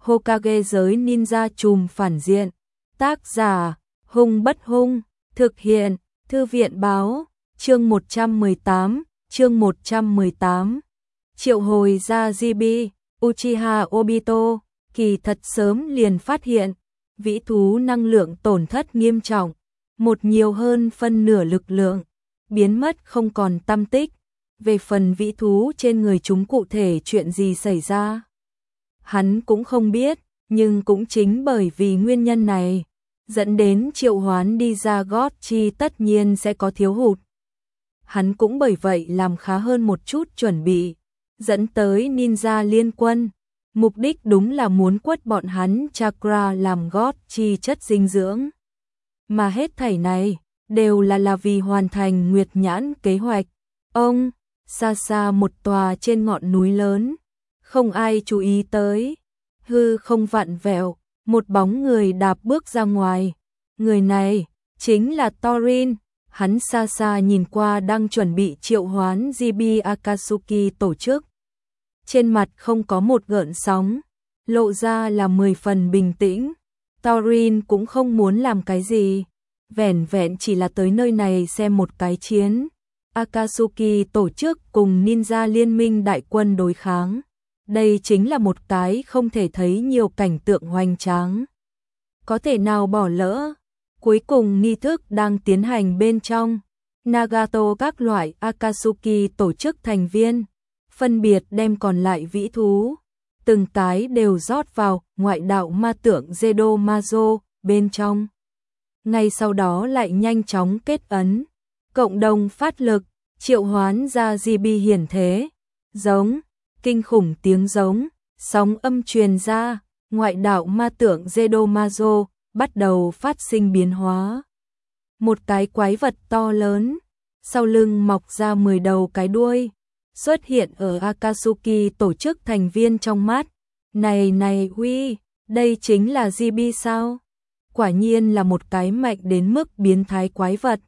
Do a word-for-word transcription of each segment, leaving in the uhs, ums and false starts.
Hokage giới ninja trùm phản diện. Tác giả, Hung Bất Hung, thực hiện, Thư viện báo, chương một trăm mười tám, chương một trăm mười tám. Triệu hồi ra giê bê, Uchiha Obito, kỳ thật sớm liền phát hiện, vĩ thú năng lượng tổn thất nghiêm trọng, một nhiều hơn phân nửa lực lượng, biến mất không còn tăm tích. Về phần vĩ thú trên người chúng cụ thể chuyện gì xảy ra, hắn cũng không biết, nhưng cũng chính bởi vì nguyên nhân này, dẫn đến triệu hoán đi ra gót chi tất nhiên sẽ có thiếu hụt. Hắn cũng bởi vậy làm khá hơn một chút chuẩn bị, dẫn tới ninja liên quân, mục đích đúng là muốn quất bọn hắn chakra làm gót chi chất dinh dưỡng. Mà hết thảy này, đều là là vì hoàn thành Nguyệt Nhãn kế hoạch. Ông, xa xa một tòa trên ngọn núi lớn, không ai chú ý tới, hư không vặn vẹo, một bóng người đạp bước ra ngoài. Người này, chính là Thorin, hắn xa xa nhìn qua đang chuẩn bị triệu hoán giê bê Akatsuki tổ chức. Trên mặt không có một gợn sóng, lộ ra là mười phần bình tĩnh. Thorin cũng không muốn làm cái gì, vẻn vẹn chỉ là tới nơi này xem một cái chiến. Akatsuki tổ chức cùng ninja liên minh đại quân đối kháng. Đây chính là một cái không thể thấy nhiều cảnh tượng hoành tráng. Có thể nào bỏ lỡ. Cuối cùng nghi thức đang tiến hành bên trong. Nagato các loại Akatsuki tổ chức thành viên, phân biệt đem còn lại vĩ thú, từng cái đều rót vào ngoại đạo ma tượng Zedo Mazo bên trong. Ngay sau đó lại nhanh chóng kết ấn, cộng đồng phát lực, triệu hoán ra giê bê hiển thế. Giống, kinh khủng tiếng giống, sóng âm truyền ra, ngoại đạo ma tượng Zedo Mazo bắt đầu phát sinh biến hóa. Một cái quái vật to lớn, sau lưng mọc ra mười đầu cái đuôi, xuất hiện ở Akatsuki tổ chức thành viên trong mắt. Này này huy, đây chính là giê bê sao? Quả nhiên là một cái mạnh đến mức biến thái quái vật.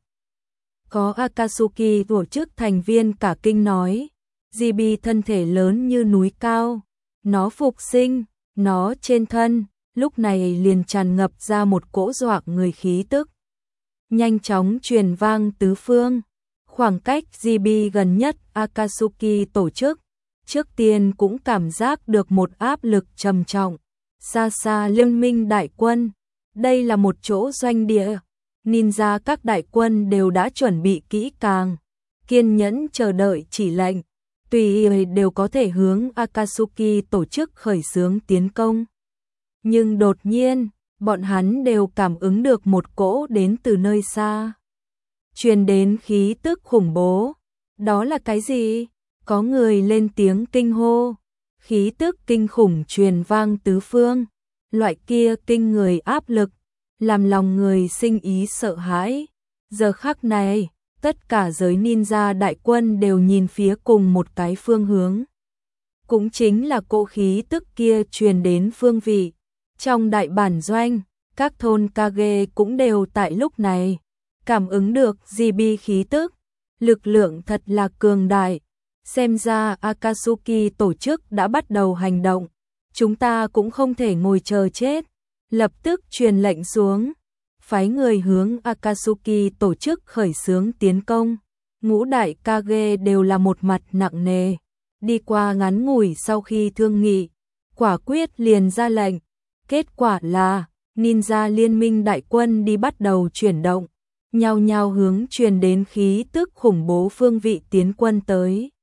Có Akatsuki tổ chức thành viên cả kinh nói, giê bê thân thể lớn như núi cao, nó phục sinh, nó trên thân, lúc này liền tràn ngập ra một cỗ dọa người khí tức. Nhanh chóng truyền vang tứ phương, khoảng cách giê bê gần nhất Akatsuki tổ chức, trước tiên cũng cảm giác được một áp lực trầm trọng. Xa xa liên minh đại quân, đây là một chỗ doanh địa, ninja các đại quân đều đã chuẩn bị kỹ càng, kiên nhẫn chờ đợi chỉ lệnh, tùy ý đều có thể hướng Akatsuki tổ chức khởi xướng tiến công. Nhưng đột nhiên, bọn hắn đều cảm ứng được một cỗ đến từ nơi xa, truyền đến khí tức khủng bố. Đó là cái gì? Có người lên tiếng kinh hô. Khí tức kinh khủng truyền vang tứ phương, loại kia kinh người áp lực, làm lòng người sinh ý sợ hãi. Giờ khắc này, tất cả giới ninja đại quân đều nhìn phía cùng một cái phương hướng. Cũng chính là cỗ khí tức kia truyền đến phương vị. Trong đại bản doanh, các thôn Kage cũng đều tại lúc này cảm ứng được giê bê khí tức, lực lượng thật là cường đại. Xem ra Akatsuki tổ chức đã bắt đầu hành động, chúng ta cũng không thể ngồi chờ chết. Lập tức truyền lệnh xuống, phái người hướng Akatsuki tổ chức khởi xướng tiến công. Ngũ đại Kage đều là một mặt nặng nề, đi qua ngắn ngủi sau khi thương nghị, quả quyết liền ra lệnh. Kết quả là, ninja liên minh đại quân đi bắt đầu chuyển động, nhao nhao hướng truyền đến khí tức khủng bố phương vị tiến quân tới.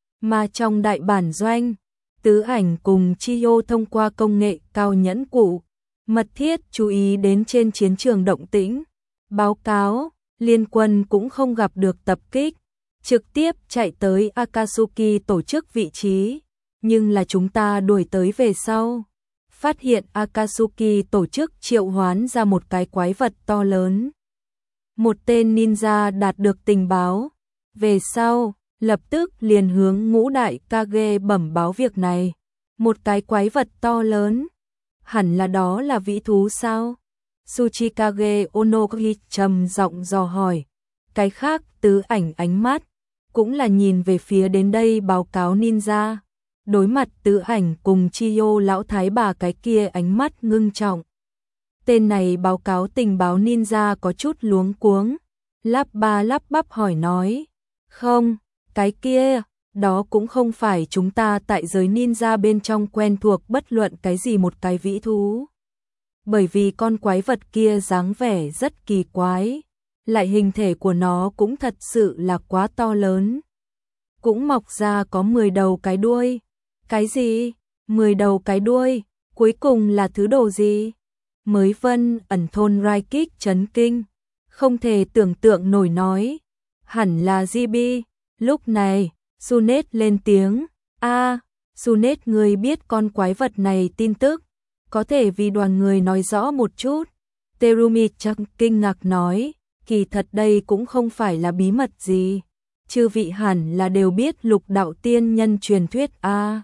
Mà trong đại bản doanh, Tứ Ảnh cùng Chiyo thông qua công nghệ cao nhẫn cụ, mật thiết chú ý đến trên chiến trường động tĩnh. Báo cáo, liên quân cũng không gặp được tập kích, trực tiếp chạy tới Akatsuki tổ chức vị trí. Nhưng là chúng ta đuổi tới về sau, phát hiện Akatsuki tổ chức triệu hoán ra một cái quái vật to lớn. Một tên ninja đạt được tình báo, về sau, lập tức liền hướng ngũ đại Kage bẩm báo việc này. Một cái quái vật to lớn, hẳn là đó là vĩ thú sao? Tsuchikage Onoki trầm giọng dò hỏi. Cái khác Tứ Ảnh ánh mắt cũng là nhìn về phía đến đây báo cáo ninja. đối mặt Tứ Ảnh cùng Chiyo lão thái bà cái kia ánh mắt ngưng trọng. Tên này báo cáo tình báo ninja có chút luống cuống, lắp ba lắp bắp hỏi nói, không, cái kia, đó cũng không phải chúng ta tại giới ninja bên trong quen thuộc bất luận cái gì một cái vĩ thú. Bởi vì con quái vật kia dáng vẻ rất kỳ quái, lại hình thể của nó cũng thật sự là quá to lớn. Cũng mọc ra có mười đầu cái đuôi. Cái gì? mười đầu cái đuôi, cuối cùng là thứ đồ gì? Mới Vân ẩn thôn Rai Kích chấn kinh, không thể tưởng tượng nổi nói, hẳn là giê bê. Lúc này, Sunet lên tiếng, a, à, Sunet người biết con quái vật này tin tức, có thể vì đoàn người nói rõ một chút. Terumi chắc kinh ngạc nói, kỳ thật đây cũng không phải là bí mật gì, chư vị hẳn là đều biết lục đạo tiên nhân truyền thuyết a. À.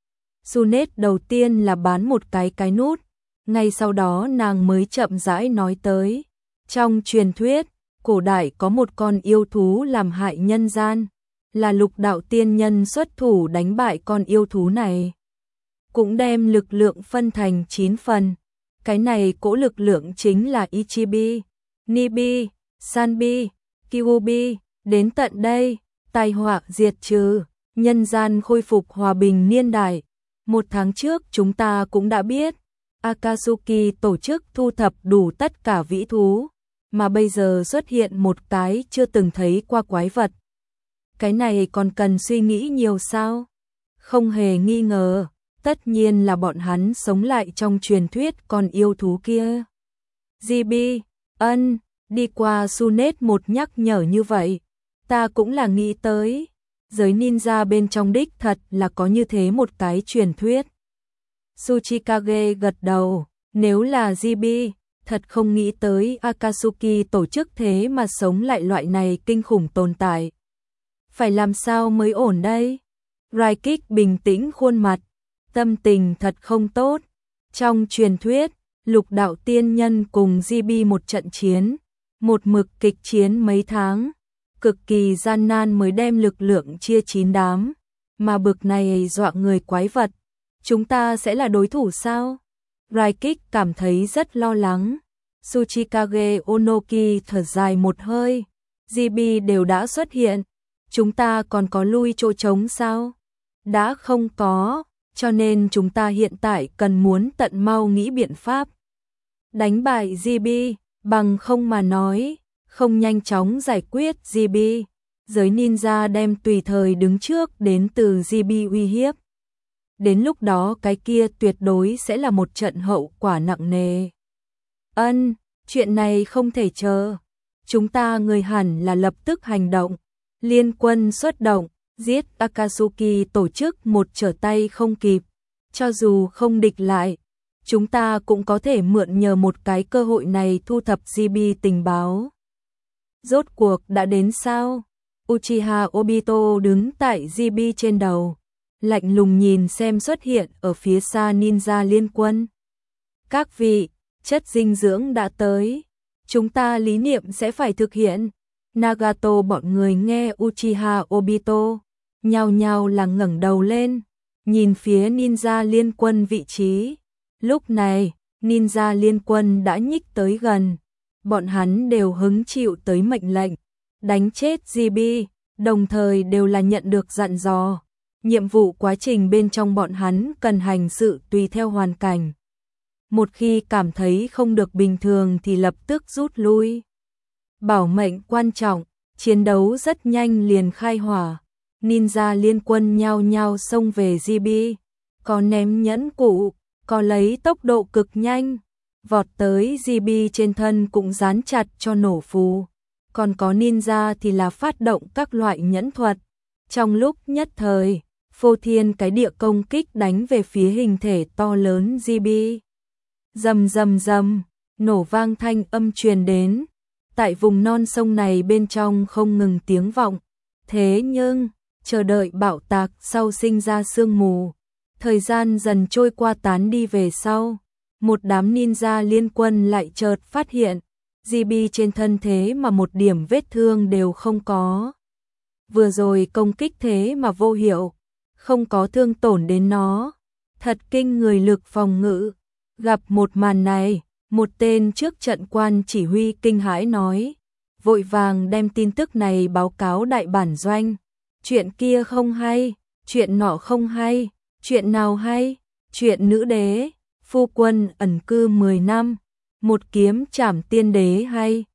Sunet đầu tiên là bán một cái cái nút, ngay sau đó nàng mới chậm rãi nói tới. Trong truyền thuyết, cổ đại có một con yêu thú làm hại nhân gian, là lục đạo tiên nhân xuất thủ đánh bại con yêu thú này. Cũng đem lực lượng phân thành chín phần. Cái này cỗ lực lượng chính là Ichibi, Nibi, Sanbi, Kyuubi, đến tận đây, tai họa diệt trừ, nhân gian khôi phục hòa bình niên đại. Một tháng trước chúng ta cũng đã biết, Akatsuki tổ chức thu thập đủ tất cả vĩ thú, mà bây giờ xuất hiện một cái chưa từng thấy qua quái vật. Cái này còn cần suy nghĩ nhiều sao? Không hề nghi ngờ, tất nhiên là bọn hắn sống lại trong truyền thuyết con yêu thú kia. giê bê, ân, đi qua Sunet một nhắc nhở như vậy, ta cũng là nghĩ tới, giới ninja bên trong đích thật là có như thế một cái truyền thuyết. Tsuchikage gật đầu, nếu là giê bê, thật không nghĩ tới Akatsuki tổ chức thế mà sống lại loại này kinh khủng tồn tại. Phải làm sao mới ổn đây? Raikik bình tĩnh khuôn mặt, tâm tình thật không tốt. Trong truyền thuyết, lục đạo tiên nhân cùng giê bê một trận chiến, một mực kịch chiến mấy tháng, cực kỳ gian nan mới đem lực lượng chia chín đám, mà bực này dọa người quái vật. Chúng ta sẽ là đối thủ sao? Raikik cảm thấy rất lo lắng. Tsuchikage Onoki thở dài một hơi. giê bê đều đã xuất hiện, chúng ta còn có lui chỗ trống sao? Đã không có, cho nên chúng ta hiện tại cần muốn tận mau nghĩ biện pháp đánh bại giê bê, bằng không mà nói, không nhanh chóng giải quyết giê bê, giới ninja đem tùy thời đứng trước đến từ giê bê uy hiếp. Đến lúc đó cái kia tuyệt đối sẽ là một trận hậu quả nặng nề. Ân, chuyện này không thể chờ. Chúng ta người hẳn là lập tức hành động. Liên quân xuất động, giết Akatsuki tổ chức một trở tay không kịp. Cho dù không địch lại, chúng ta cũng có thể mượn nhờ một cái cơ hội này thu thập giê bê tình báo. Rốt cuộc đã đến sao? Uchiha Obito đứng tại giê bê trên đầu, lạnh lùng nhìn xem xuất hiện ở phía xa ninja liên quân. Các vị, chất dinh dưỡng đã tới, chúng ta lý niệm sẽ phải thực hiện. Nagato bọn người nghe Uchiha Obito, nhao nhao là ngẩng đầu lên, nhìn phía ninja liên quân vị trí. Lúc này, ninja liên quân đã nhích tới gần, bọn hắn đều hứng chịu tới mệnh lệnh, đánh chết giê bê, đồng thời đều là nhận được dặn dò. Nhiệm vụ quá trình bên trong bọn hắn cần hành sự tùy theo hoàn cảnh. Một khi cảm thấy không được bình thường thì lập tức rút lui. Bảo mệnh quan trọng, chiến đấu rất nhanh liền khai hỏa. Ninja liên quân nhao nhao xông về giê bê, có ném nhẫn cụ, có lấy tốc độ cực nhanh, vọt tới giê bê trên thân cũng dán chặt cho nổ phù. Còn có ninja thì là phát động các loại nhẫn thuật. Trong lúc nhất thời, phô thiên cái địa công kích đánh về phía hình thể to lớn giê bê. Rầm rầm rầm, nổ vang thanh âm truyền đến. Tại vùng non sông này bên trong không ngừng tiếng vọng. Thế nhưng, chờ đợi bạo tạc sau sinh ra sương mù. Thời gian dần trôi qua tán đi về sau. Một đám ninja liên quân lại chợt phát hiện. giê bê trên thân thế mà một điểm vết thương đều không có. Vừa rồi công kích thế mà vô hiệu. không có thương tổn đến nó. Thật kinh người lực phòng ngự. Gặp một màn này, một tên trước trận quan chỉ huy kinh hãi nói, vội vàng đem tin tức này báo cáo đại bản doanh. Chuyện kia không hay, chuyện nọ không hay, chuyện nào hay? Chuyện nữ đế, phu quân ẩn cư mười năm, một kiếm trảm tiên đế hay.